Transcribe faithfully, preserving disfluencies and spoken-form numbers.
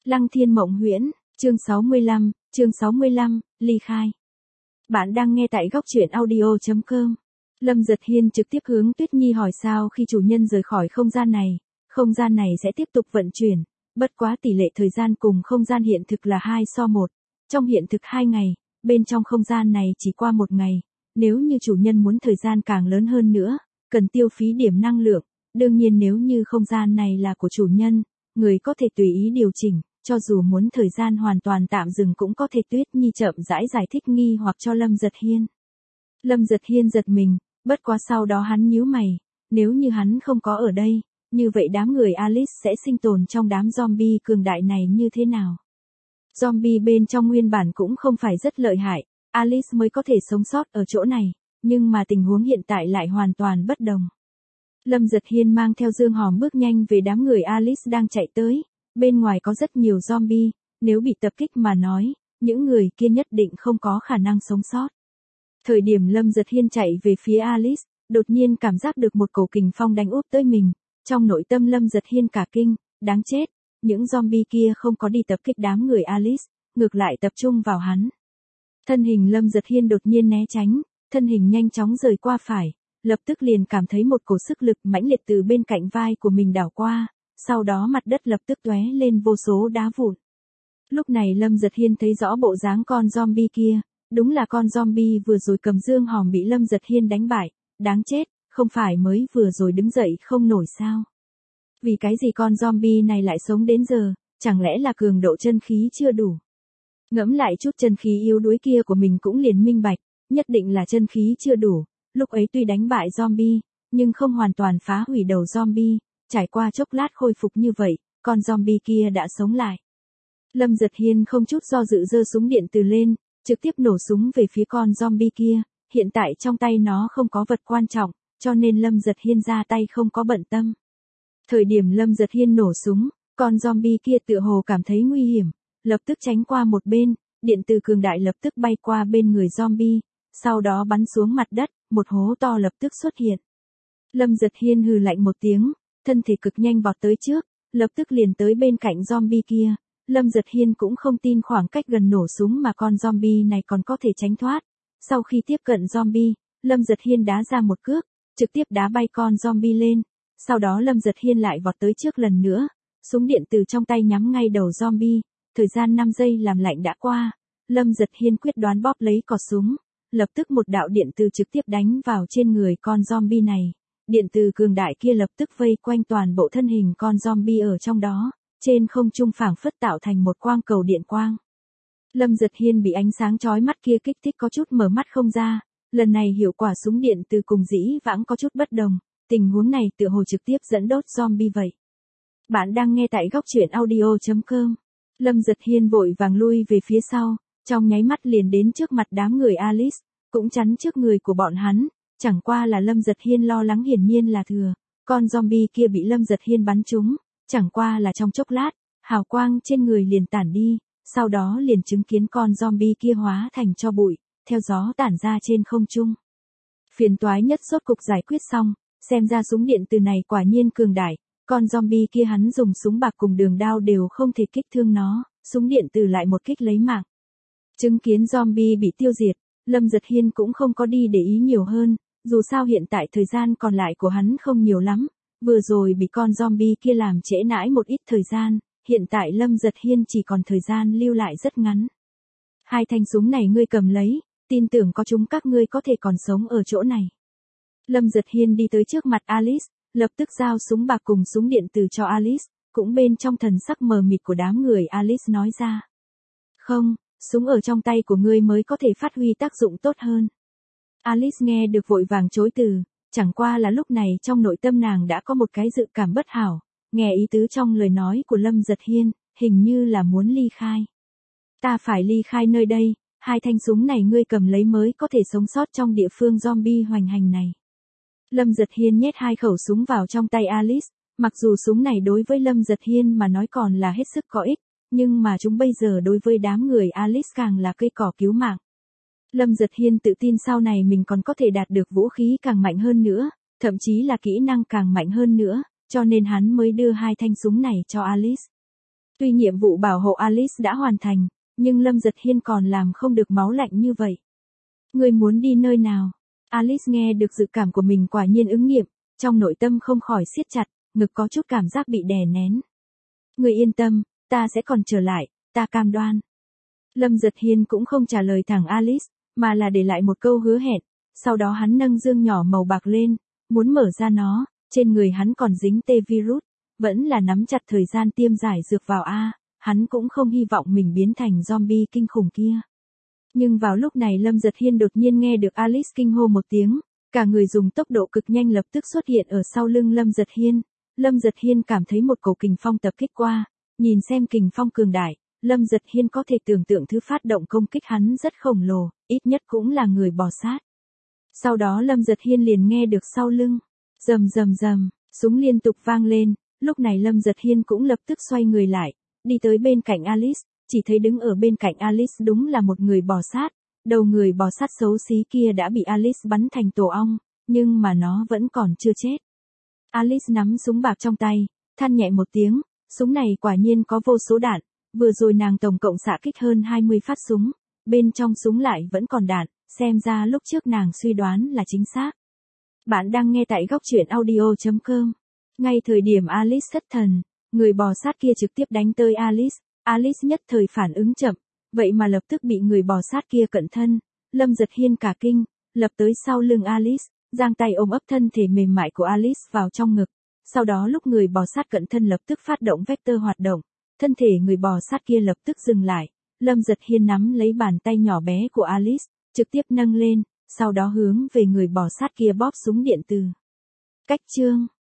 Lăng Thiên Mộng Huyễn, chương sáu mươi lăm, chương sáu mươi lăm, ly khai. Bạn đang nghe tại góc truyện audio chấm com. Lâm Giật Hiên trực tiếp hướng Tuyết Nhi hỏi sao khi chủ nhân rời khỏi không gian này, không gian này sẽ tiếp tục vận chuyển, bất quá tỷ lệ thời gian cùng không gian hiện thực là hai so một. Trong hiện thực hai ngày, bên trong không gian này chỉ qua một ngày, nếu như chủ nhân muốn thời gian càng lớn hơn nữa, cần tiêu phí điểm năng lượng, đương nhiên nếu như không gian này là của chủ nhân, người có thể tùy ý điều chỉnh. Cho dù muốn thời gian hoàn toàn tạm dừng cũng có thể. Tuyết Nhi chậm rãi giải thích nghi hoặc cho Lâm Giật Hiên. Lâm Giật Hiên giật mình, bất quá sau đó hắn nhíu mày, nếu như hắn không có ở đây, như vậy đám người Alice sẽ sinh tồn trong đám zombie cường đại này như thế nào? Zombie bên trong nguyên bản cũng không phải rất lợi hại, Alice mới có thể sống sót ở chỗ này, nhưng mà tình huống hiện tại lại hoàn toàn bất đồng. Lâm Giật Hiên mang theo Dương Hòm bước nhanh về đám người Alice đang chạy tới. Bên ngoài có rất nhiều zombie, nếu bị tập kích mà nói, những người kia nhất định không có khả năng sống sót. Thời điểm Lâm Giật Hiên chạy về phía Alice, đột nhiên cảm giác được một cổ kình phong đánh úp tới mình, trong nội tâm Lâm Giật Hiên cả kinh, đáng chết, những zombie kia không có đi tập kích đám người Alice, ngược lại tập trung vào hắn. Thân hình Lâm Giật Hiên đột nhiên né tránh, thân hình nhanh chóng rời qua phải, lập tức liền cảm thấy một cổ sức lực mãnh liệt từ bên cạnh vai của mình đảo qua. Sau đó mặt đất lập tức tóe lên vô số đá vụn. Lúc này Lâm Giật Hiên thấy rõ bộ dáng con zombie kia, đúng là con zombie vừa rồi cầm Dương Hòm bị Lâm Giật Hiên đánh bại, đáng chết, không phải mới vừa rồi đứng dậy không nổi sao? Vì cái gì con zombie này lại sống đến giờ, chẳng lẽ là cường độ chân khí chưa đủ? Ngẫm lại chút chân khí yếu đuối kia của mình cũng liền minh bạch, nhất định là chân khí chưa đủ, lúc ấy tuy đánh bại zombie, nhưng không hoàn toàn phá hủy đầu zombie. Trải qua chốc lát khôi phục như vậy, con zombie kia đã sống lại. Lâm Giật Hiên không chút do dự giơ súng điện từ lên, trực tiếp nổ súng về phía con zombie kia, hiện tại trong tay nó không có vật quan trọng, cho nên Lâm Giật Hiên ra tay không có bận tâm. Thời điểm Lâm Giật Hiên nổ súng, con zombie kia tựa hồ cảm thấy nguy hiểm, lập tức tránh qua một bên, điện từ cường đại lập tức bay qua bên người zombie, sau đó bắn xuống mặt đất, một hố to lập tức xuất hiện. Lâm Giật Hiên hừ lạnh một tiếng, thân thể cực nhanh vọt tới trước, lập tức liền tới bên cạnh zombie kia. Lâm Giật Hiên cũng không tin khoảng cách gần nổ súng mà con zombie này còn có thể tránh thoát. Sau khi tiếp cận zombie, Lâm Giật Hiên đá ra một cước, trực tiếp đá bay con zombie lên. Sau đó Lâm Giật Hiên lại vọt tới trước lần nữa, súng điện từ trong tay nhắm ngay đầu zombie. Thời gian năm giây làm lạnh đã qua, Lâm Giật Hiên quyết đoán bóp lấy cò súng, lập tức một đạo điện từ trực tiếp đánh vào trên người con zombie này. Điện từ cường đại kia lập tức vây quanh toàn bộ thân hình con zombie ở trong đó, trên không trung phảng phất tạo thành một quang cầu điện quang. Lâm Giật Hiên bị ánh sáng chói mắt kia kích thích có chút mở mắt không ra, lần này hiệu quả súng điện từ cùng dĩ vãng có chút bất đồng, tình huống này tựa hồ trực tiếp dẫn đốt zombie vậy. Bạn đang nghe tại góc truyện audio chấm com. Lâm Giật Hiên vội vàng lui về phía sau, trong nháy mắt liền đến trước mặt đám người Alice, cũng chắn trước người của bọn hắn. Chẳng qua là Lâm Giật Hiên lo lắng hiển nhiên là thừa, con zombie kia bị Lâm Giật Hiên bắn trúng, chẳng qua là trong chốc lát, hào quang trên người liền tản đi, sau đó liền chứng kiến con zombie kia hóa thành tro bụi, theo gió tản ra trên không trung. Phiền toái nhất rốt cục giải quyết xong, xem ra súng điện từ này quả nhiên cường đại, con zombie kia hắn dùng súng bạc cùng đường đao đều không thể kích thương nó, súng điện từ lại một kích lấy mạng. Chứng kiến zombie bị tiêu diệt, Lâm Giật Hiên cũng không có đi để ý nhiều hơn. Dù sao hiện tại thời gian còn lại của hắn không nhiều lắm, vừa rồi bị con zombie kia làm trễ nãi một ít thời gian, hiện tại Lâm Giật Hiên chỉ còn thời gian lưu lại rất ngắn. Hai thanh súng này ngươi cầm lấy, tin tưởng có chúng các ngươi có thể còn sống ở chỗ này. Lâm Giật Hiên đi tới trước mặt Alice, lập tức giao súng bạc cùng súng điện từ cho Alice, cũng bên trong thần sắc mờ mịt của đám người Alice nói ra. Không, súng ở trong tay của ngươi mới có thể phát huy tác dụng tốt hơn. Alice nghe được vội vàng chối từ, chẳng qua là lúc này trong nội tâm nàng đã có một cái dự cảm bất hảo, nghe ý tứ trong lời nói của Lâm Giật Hiên, hình như là muốn ly khai. Ta phải ly khai nơi đây, hai thanh súng này ngươi cầm lấy mới có thể sống sót trong địa phương zombie hoành hành này. Lâm Giật Hiên nhét hai khẩu súng vào trong tay Alice, mặc dù súng này đối với Lâm Giật Hiên mà nói còn là hết sức có ích, nhưng mà chúng bây giờ đối với đám người Alice càng là cây cỏ cứu mạng. Lâm Giật Hiên tự tin sau này mình còn có thể đạt được vũ khí càng mạnh hơn nữa, thậm chí là kỹ năng càng mạnh hơn nữa, cho nên hắn mới đưa hai thanh súng này cho Alice. Tuy nhiệm vụ bảo hộ Alice đã hoàn thành, nhưng Lâm Giật Hiên còn làm không được máu lạnh như vậy. Ngươi muốn đi nơi nào? Alice nghe được dự cảm của mình quả nhiên ứng nghiệm, trong nội tâm không khỏi siết chặt, ngực có chút cảm giác bị đè nén. Ngươi yên tâm, ta sẽ còn trở lại, ta cam đoan. Lâm Giật Hiên cũng không trả lời thẳng Alice, mà là để lại một câu hứa hẹn, sau đó hắn nâng dương nhỏ màu bạc lên, muốn mở ra nó, trên người hắn còn dính tê virus, vẫn là nắm chặt thời gian tiêm giải dược vào a, hắn cũng không hy vọng mình biến thành zombie kinh khủng kia. Nhưng vào lúc này Lâm Giật Hiên đột nhiên nghe được Alice kinh hô một tiếng, cả người dùng tốc độ cực nhanh lập tức xuất hiện ở sau lưng Lâm Giật Hiên. Lâm Giật Hiên cảm thấy một cổ kình phong tập kích qua, nhìn xem kình phong cường đại, Lâm Giật Hiên có thể tưởng tượng thứ phát động công kích hắn rất khổng lồ, ít nhất cũng là người bò sát. Sau đó Lâm Giật Hiên liền nghe được sau lưng, rầm rầm rầm, súng liên tục vang lên, lúc này Lâm Giật Hiên cũng lập tức xoay người lại, đi tới bên cạnh Alice, chỉ thấy đứng ở bên cạnh Alice đúng là một người bò sát, đầu người bò sát xấu xí kia đã bị Alice bắn thành tổ ong, nhưng mà nó vẫn còn chưa chết. Alice nắm súng bạc trong tay, than nhẹ một tiếng, súng này quả nhiên có vô số đạn, vừa rồi nàng tổng cộng xạ kích hơn hai mươi phát súng, bên trong súng lại vẫn còn đạn, xem ra lúc trước nàng suy đoán là chính xác. Bạn đang nghe tại góc truyện audio chấm com. Ngay thời điểm Alice thất thần, người bò sát kia trực tiếp đánh tới Alice, Alice nhất thời phản ứng chậm, vậy mà lập tức bị người bò sát kia cận thân. Lâm Giật Hiên cả kinh, lập tới sau lưng Alice, giang tay ôm ấp thân thể mềm mại của Alice vào trong ngực. Sau đó lúc người bò sát cận thân lập tức phát động vector hoạt động, thân thể người bò sát kia lập tức dừng lại. Lâm Giật Hiên nắm lấy bàn tay nhỏ bé của Alice, trực tiếp nâng lên, sau đó hướng về người bò sát kia bóp súng điện từ. Cách chương